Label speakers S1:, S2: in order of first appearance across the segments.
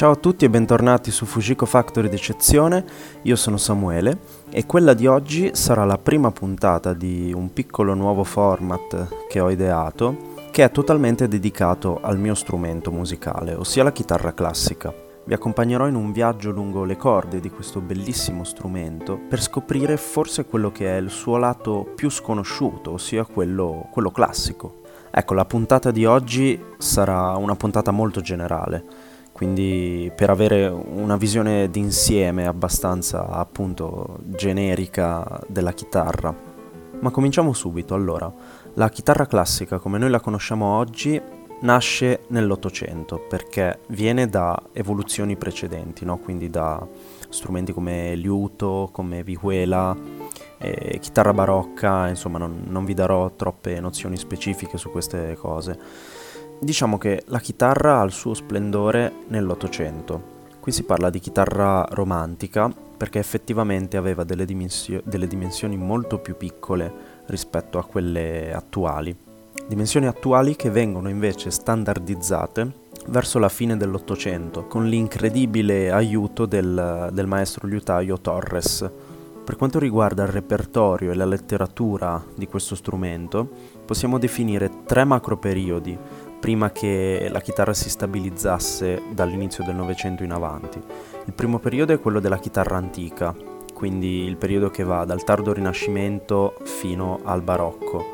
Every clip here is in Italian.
S1: Ciao a tutti e bentornati su Fujiko Factory d'eccezione, io sono Samuele e quella di oggi sarà la prima puntata di un piccolo nuovo format che ho ideato, che è totalmente dedicato al mio strumento musicale, ossia la chitarra classica. Vi accompagnerò in un viaggio lungo le corde di questo bellissimo strumento per scoprire forse quello che è il suo lato più sconosciuto, ossia quello classico. Ecco, la puntata di oggi sarà una puntata molto generale. Quindi per avere una visione d'insieme abbastanza appunto generica della chitarra. Ma cominciamo subito. Allora, la chitarra classica come noi la conosciamo oggi nasce nell'Ottocento perché viene da evoluzioni precedenti, no? Quindi da strumenti come liuto, come vihuela, chitarra barocca, insomma non vi darò troppe nozioni specifiche su queste cose. Diciamo che la chitarra ha il suo splendore nell'Ottocento. Qui si parla di chitarra romantica perché effettivamente aveva delle dimensioni molto più piccole rispetto a quelle attuali. Dimensioni attuali che vengono invece standardizzate verso la fine dell'Ottocento con l'incredibile aiuto del maestro liutaio Torres. Per quanto riguarda il repertorio e la letteratura di questo strumento, possiamo definire 3 macroperiodi prima che la chitarra si stabilizzasse dall'inizio del Novecento in avanti. Il primo periodo è quello della chitarra antica, quindi il periodo che va dal tardo Rinascimento fino al Barocco.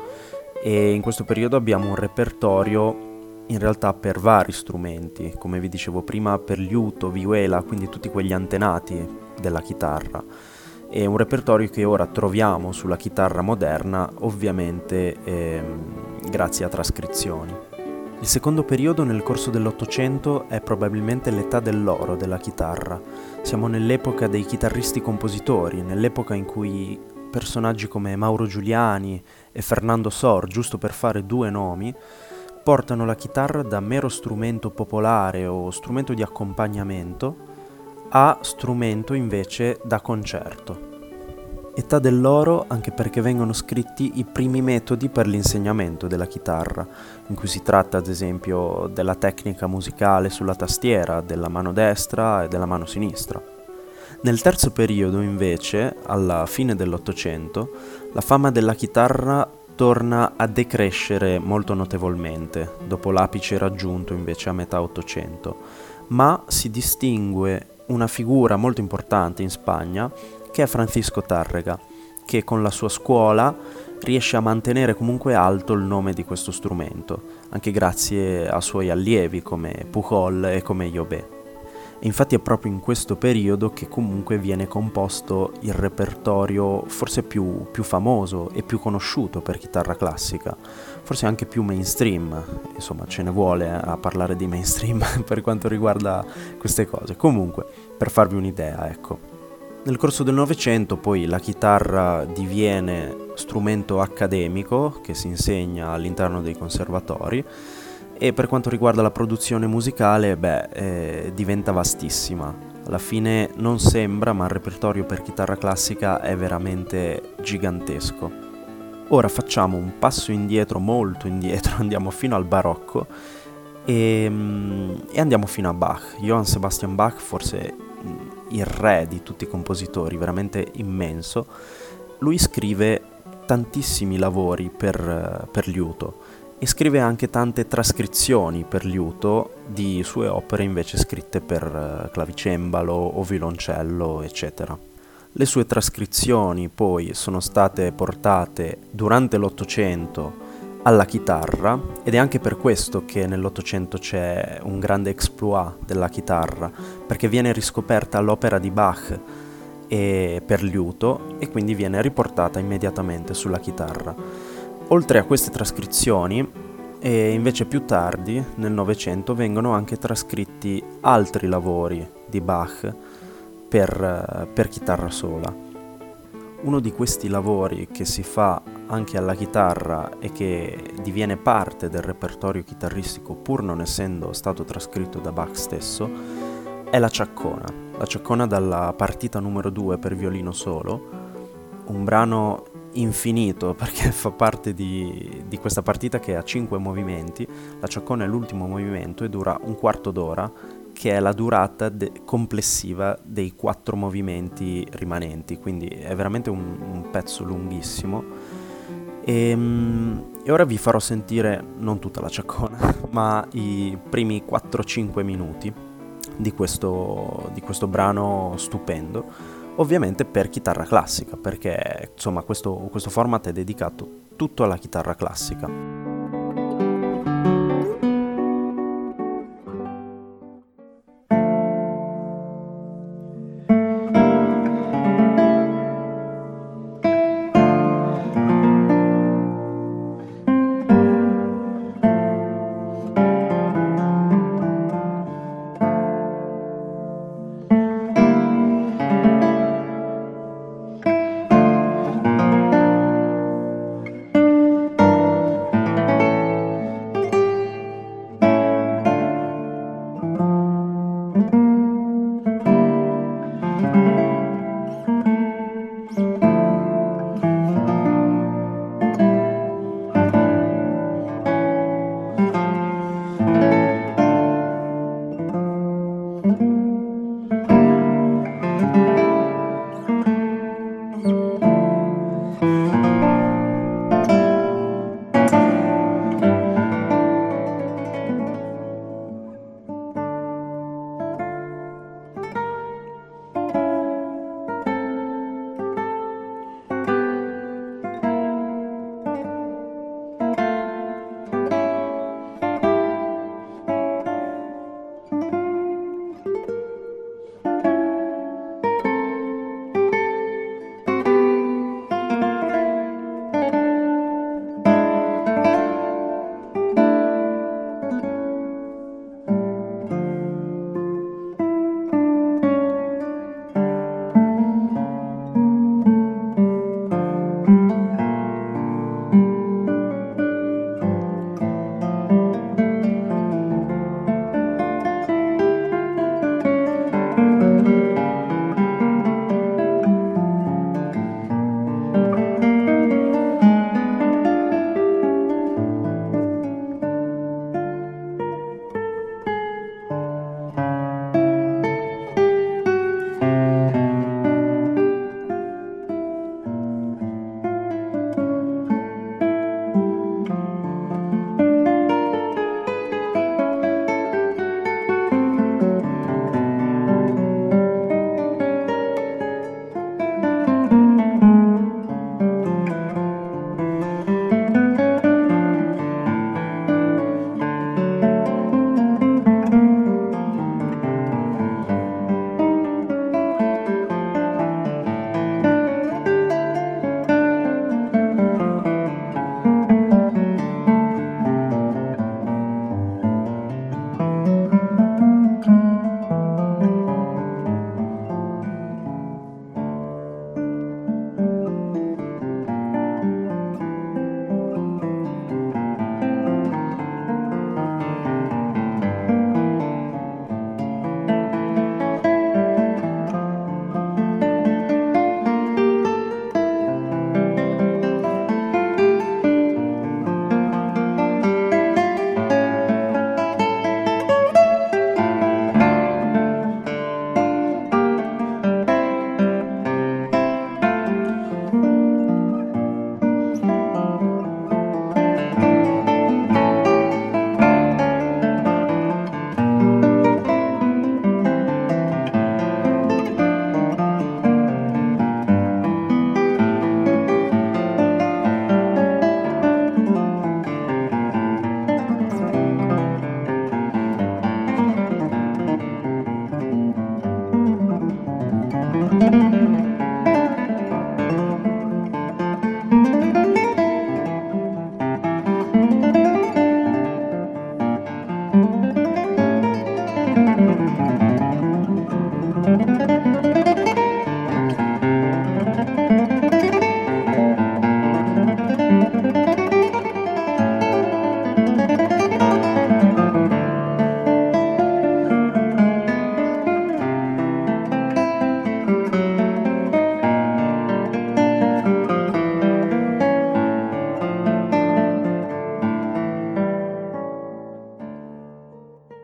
S1: E in questo periodo abbiamo un repertorio in realtà per vari strumenti, come vi dicevo prima per liuto, vihuela, quindi tutti quegli antenati della chitarra. È un repertorio che ora troviamo sulla chitarra moderna, ovviamente grazie a trascrizioni. Il secondo periodo nel corso dell'Ottocento è probabilmente l'età dell'oro della chitarra. Siamo nell'epoca dei chitarristi compositori, nell'epoca in cui personaggi come Mauro Giuliani e Fernando Sor, giusto per fare 2 nomi, portano la chitarra da mero strumento popolare o strumento di accompagnamento a strumento invece da concerto. Età dell'oro anche perché vengono scritti i primi metodi per l'insegnamento della chitarra, in cui si tratta ad esempio della tecnica musicale sulla tastiera, della mano destra e della mano sinistra. Nel terzo periodo invece, alla fine dell'Ottocento, la fama della chitarra torna a decrescere molto notevolmente, dopo l'apice raggiunto invece a metà Ottocento, ma si distingue una figura molto importante in Spagna che è Francisco Tárrega, che con la sua scuola riesce a mantenere comunque alto il nome di questo strumento, anche grazie ai suoi allievi come Pujol e come Llobet. E infatti è proprio in questo periodo che comunque viene composto il repertorio forse più famoso e più conosciuto per chitarra classica, forse anche più mainstream, insomma ce ne vuole a parlare di mainstream per quanto riguarda queste cose. Comunque, per farvi un'idea, ecco. Nel corso del Novecento poi la chitarra diviene strumento accademico che si insegna all'interno dei conservatori e per quanto riguarda la produzione musicale, diventa vastissima. Alla fine non sembra, ma il repertorio per chitarra classica è veramente gigantesco. Ora facciamo un passo indietro, molto indietro, andiamo fino al Barocco e andiamo fino a Bach. Johann Sebastian Bach, forse il re di tutti i compositori, veramente immenso. Lui scrive tantissimi lavori per liuto e scrive anche tante trascrizioni per liuto di sue opere invece scritte per clavicembalo o violoncello, eccetera. Le sue trascrizioni poi sono state portate durante l'Ottocento alla chitarra ed è anche per questo che nell'Ottocento c'è un grande exploit della chitarra, perché viene riscoperta l'opera di Bach per liuto e quindi viene riportata immediatamente sulla chitarra. Oltre a queste trascrizioni, invece più tardi, nel Novecento, vengono anche trascritti altri lavori di Bach per chitarra sola. Uno di questi lavori che si fa anche alla chitarra e che diviene parte del repertorio chitarristico pur non essendo stato trascritto da Bach stesso è la Ciaccona dalla partita numero 2 per violino solo, un brano infinito perché fa parte di questa partita che ha 5 movimenti. La Ciaccona è l'ultimo movimento e dura un quarto d'ora, che è la durata complessiva dei 4 movimenti rimanenti, quindi è veramente un pezzo lunghissimo. E ora vi farò sentire non tutta la ciaccona, ma i primi 4-5 minuti di questo brano stupendo, ovviamente per chitarra classica, perché insomma questo format è dedicato tutto alla chitarra classica.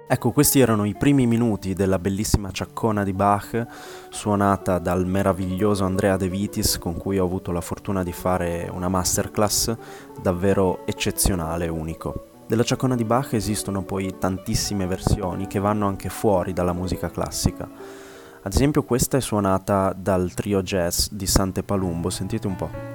S1: Ecco, questi erano i primi minuti della bellissima Ciaccona di Bach, suonata dal meraviglioso Andrea De Vitis, con cui ho avuto la fortuna di fare una masterclass davvero eccezionale e unico. Della Ciaccona di Bach esistono poi tantissime versioni che vanno anche fuori dalla musica classica. Ad esempio questa è suonata dal trio jazz di Sante Palumbo, sentite un po'.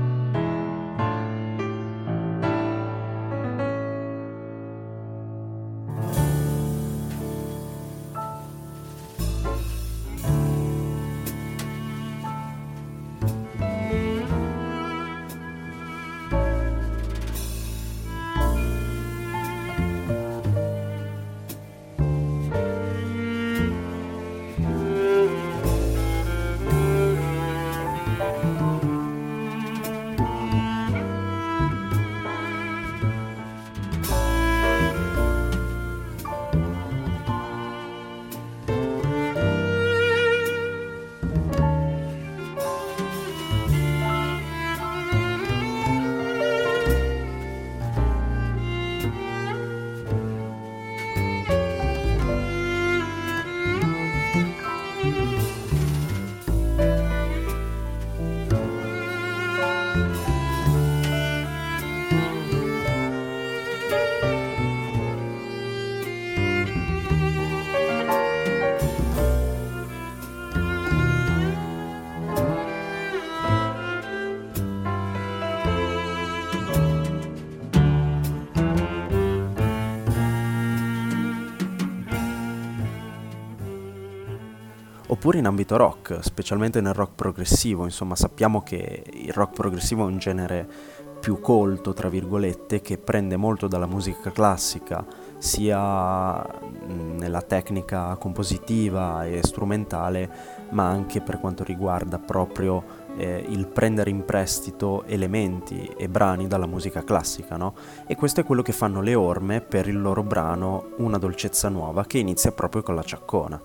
S1: Oppure in ambito rock, specialmente nel rock progressivo, insomma sappiamo che il rock progressivo è un genere più colto, tra virgolette, che prende molto dalla musica classica, sia nella tecnica compositiva e strumentale, ma anche per quanto riguarda proprio il prendere in prestito elementi e brani dalla musica classica, no? E questo è quello che fanno le Orme per il loro brano Una dolcezza nuova, che inizia proprio con la Ciaccona.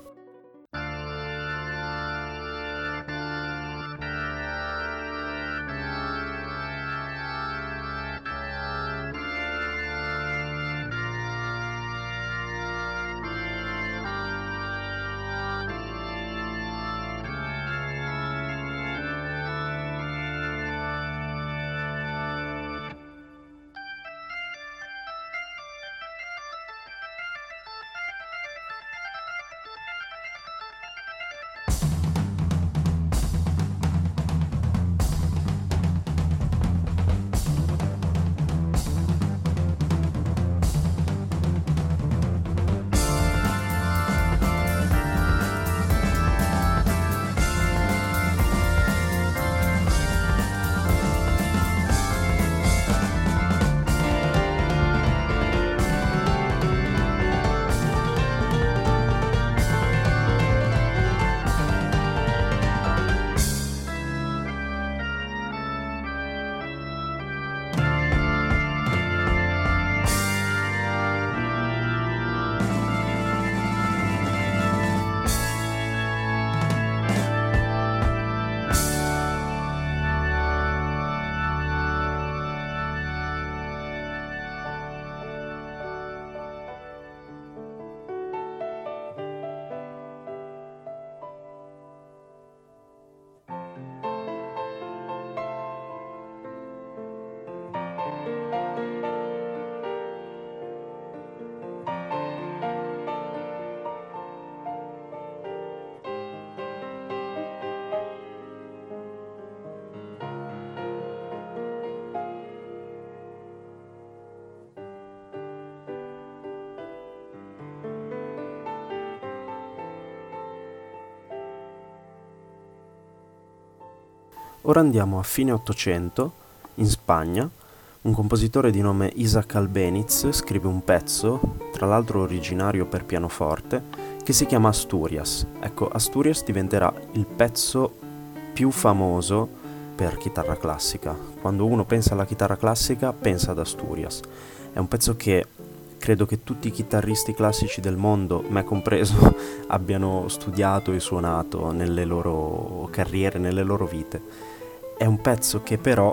S1: Ora andiamo a fine Ottocento, in Spagna. Un compositore di nome Isaac Albéniz scrive un pezzo, tra l'altro originario per pianoforte, che si chiama Asturias. Ecco, Asturias diventerà il pezzo più famoso per chitarra classica. Quando uno pensa alla chitarra classica, pensa ad Asturias. È un pezzo che credo che tutti i chitarristi classici del mondo, me compreso, abbiano studiato e suonato nelle loro carriere, nelle loro vite. È un pezzo che però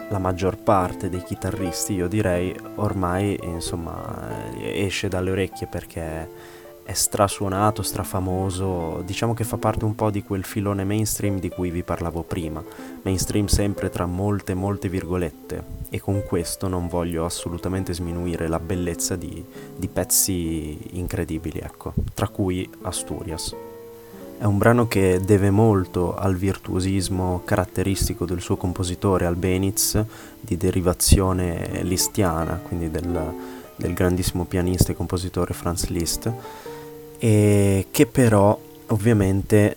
S1: la maggior parte dei chitarristi, io direi, ormai insomma esce dalle orecchie perché è strasuonato, strafamoso, diciamo che fa parte un po' di quel filone mainstream di cui vi parlavo prima, mainstream sempre tra molte virgolette, e con questo non voglio assolutamente sminuire la bellezza di pezzi incredibili, ecco, tra cui Asturias. È un brano che deve molto al virtuosismo caratteristico del suo compositore Albeniz, di derivazione listiana, quindi del grandissimo pianista e compositore Franz Liszt, e che però ovviamente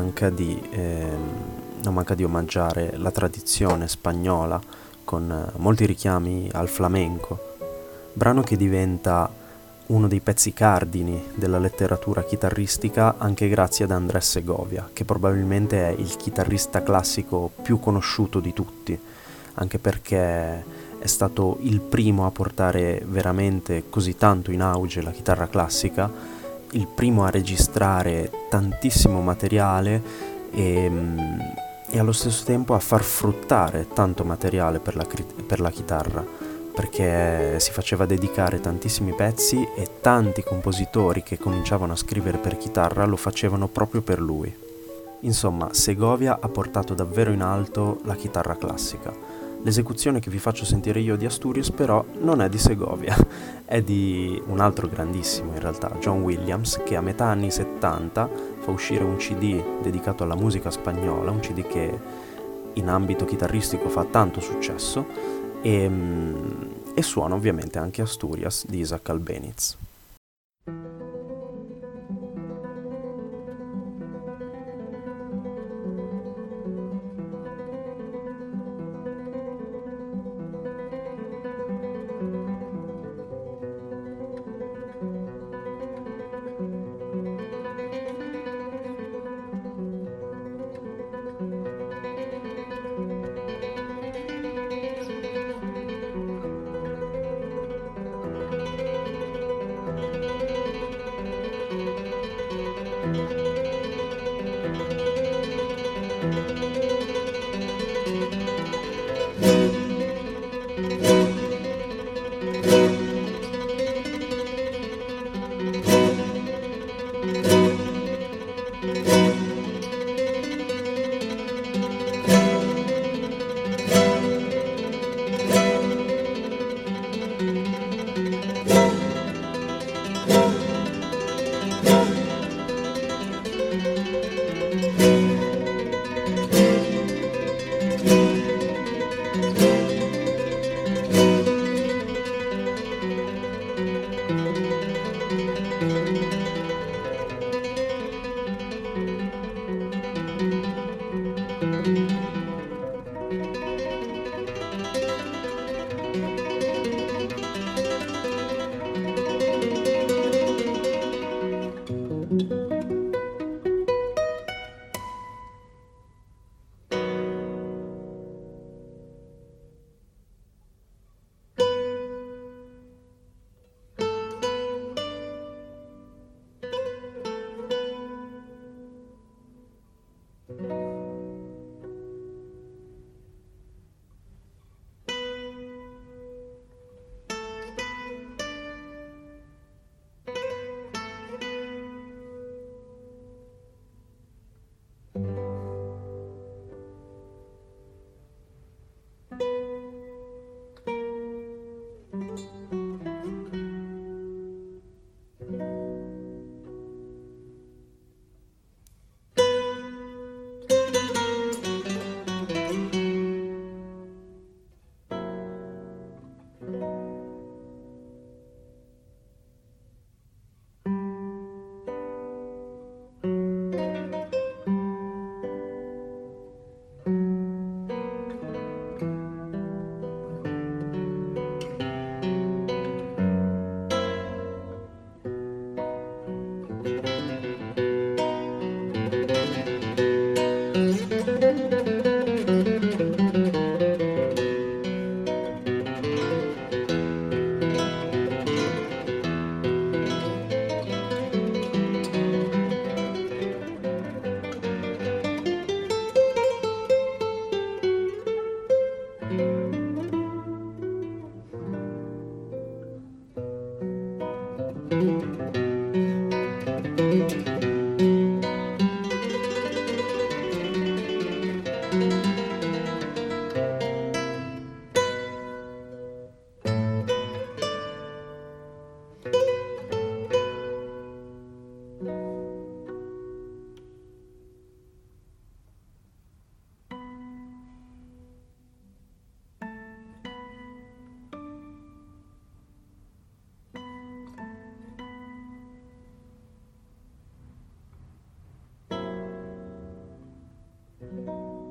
S1: non manca di omaggiare la tradizione spagnola con molti richiami al flamenco, brano che diventa uno dei pezzi cardini della letteratura chitarristica anche grazie ad Andrés Segovia, che probabilmente è il chitarrista classico più conosciuto di tutti, anche perché è stato il primo a portare veramente così tanto in auge la chitarra classica, il primo a registrare tantissimo materiale e, e allo stesso tempo a far fruttare tanto materiale per la chitarra, perché si faceva dedicare tantissimi pezzi e tanti compositori che cominciavano a scrivere per chitarra lo facevano proprio per lui. Insomma, Segovia ha portato davvero in alto la chitarra classica. L'esecuzione che vi faccio sentire io di Asturias però non è di Segovia, è di un altro grandissimo in realtà, John Williams, che a metà anni 70 fa uscire un CD dedicato alla musica spagnola, un CD che in ambito chitarristico fa tanto successo e suona ovviamente anche Asturias di Isaac Albeniz.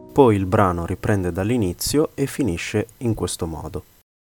S1: Poi il brano riprende dall'inizio e finisce in questo modo.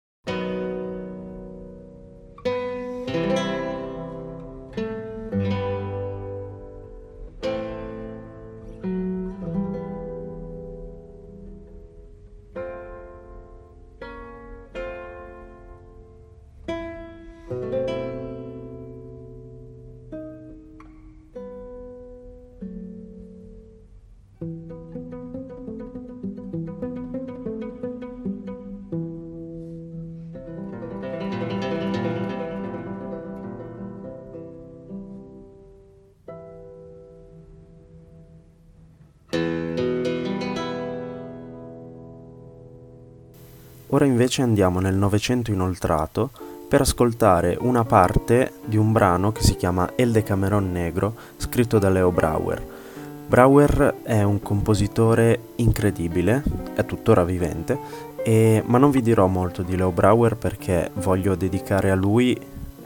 S1: Ora invece andiamo nel Novecento inoltrato per ascoltare una parte di un brano che si chiama El Decameron Negro, scritto da Leo Brouwer. Brouwer è un compositore incredibile, è tuttora vivente, ma non vi dirò molto di Leo Brouwer perché voglio dedicare a lui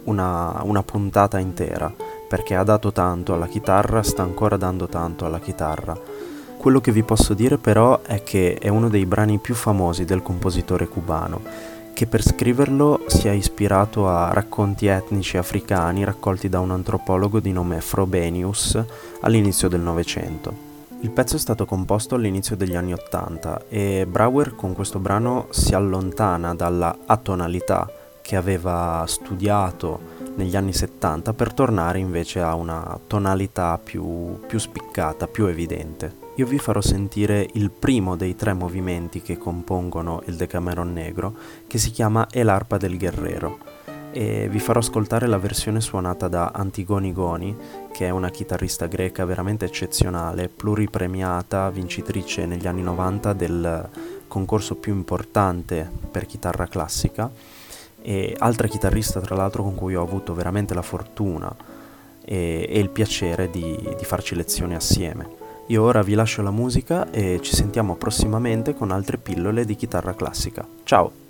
S1: una puntata intera, perché ha dato tanto alla chitarra, sta ancora dando tanto alla chitarra. Quello che vi posso dire però è che è uno dei brani più famosi del compositore cubano, che per scriverlo si è ispirato a racconti etnici africani raccolti da un antropologo di nome Frobenius all'inizio del Novecento. Il pezzo è stato composto all'inizio degli anni '80 e Brouwer con questo brano si allontana dalla atonalità che aveva studiato negli anni '70 per tornare invece a una tonalità più spiccata, più evidente. Io vi farò sentire il primo dei 3 movimenti che compongono il Decameron Negro, che si chiama El Arpa del Guerrero, e vi farò ascoltare la versione suonata da Antigoni Goni, che è una chitarrista greca veramente eccezionale, pluripremiata, vincitrice negli anni '90 del concorso più importante per chitarra classica, e altra chitarrista tra l'altro con cui ho avuto veramente la fortuna e il piacere di farci lezioni assieme. Io ora vi lascio la musica e ci sentiamo prossimamente con altre pillole di chitarra classica. Ciao!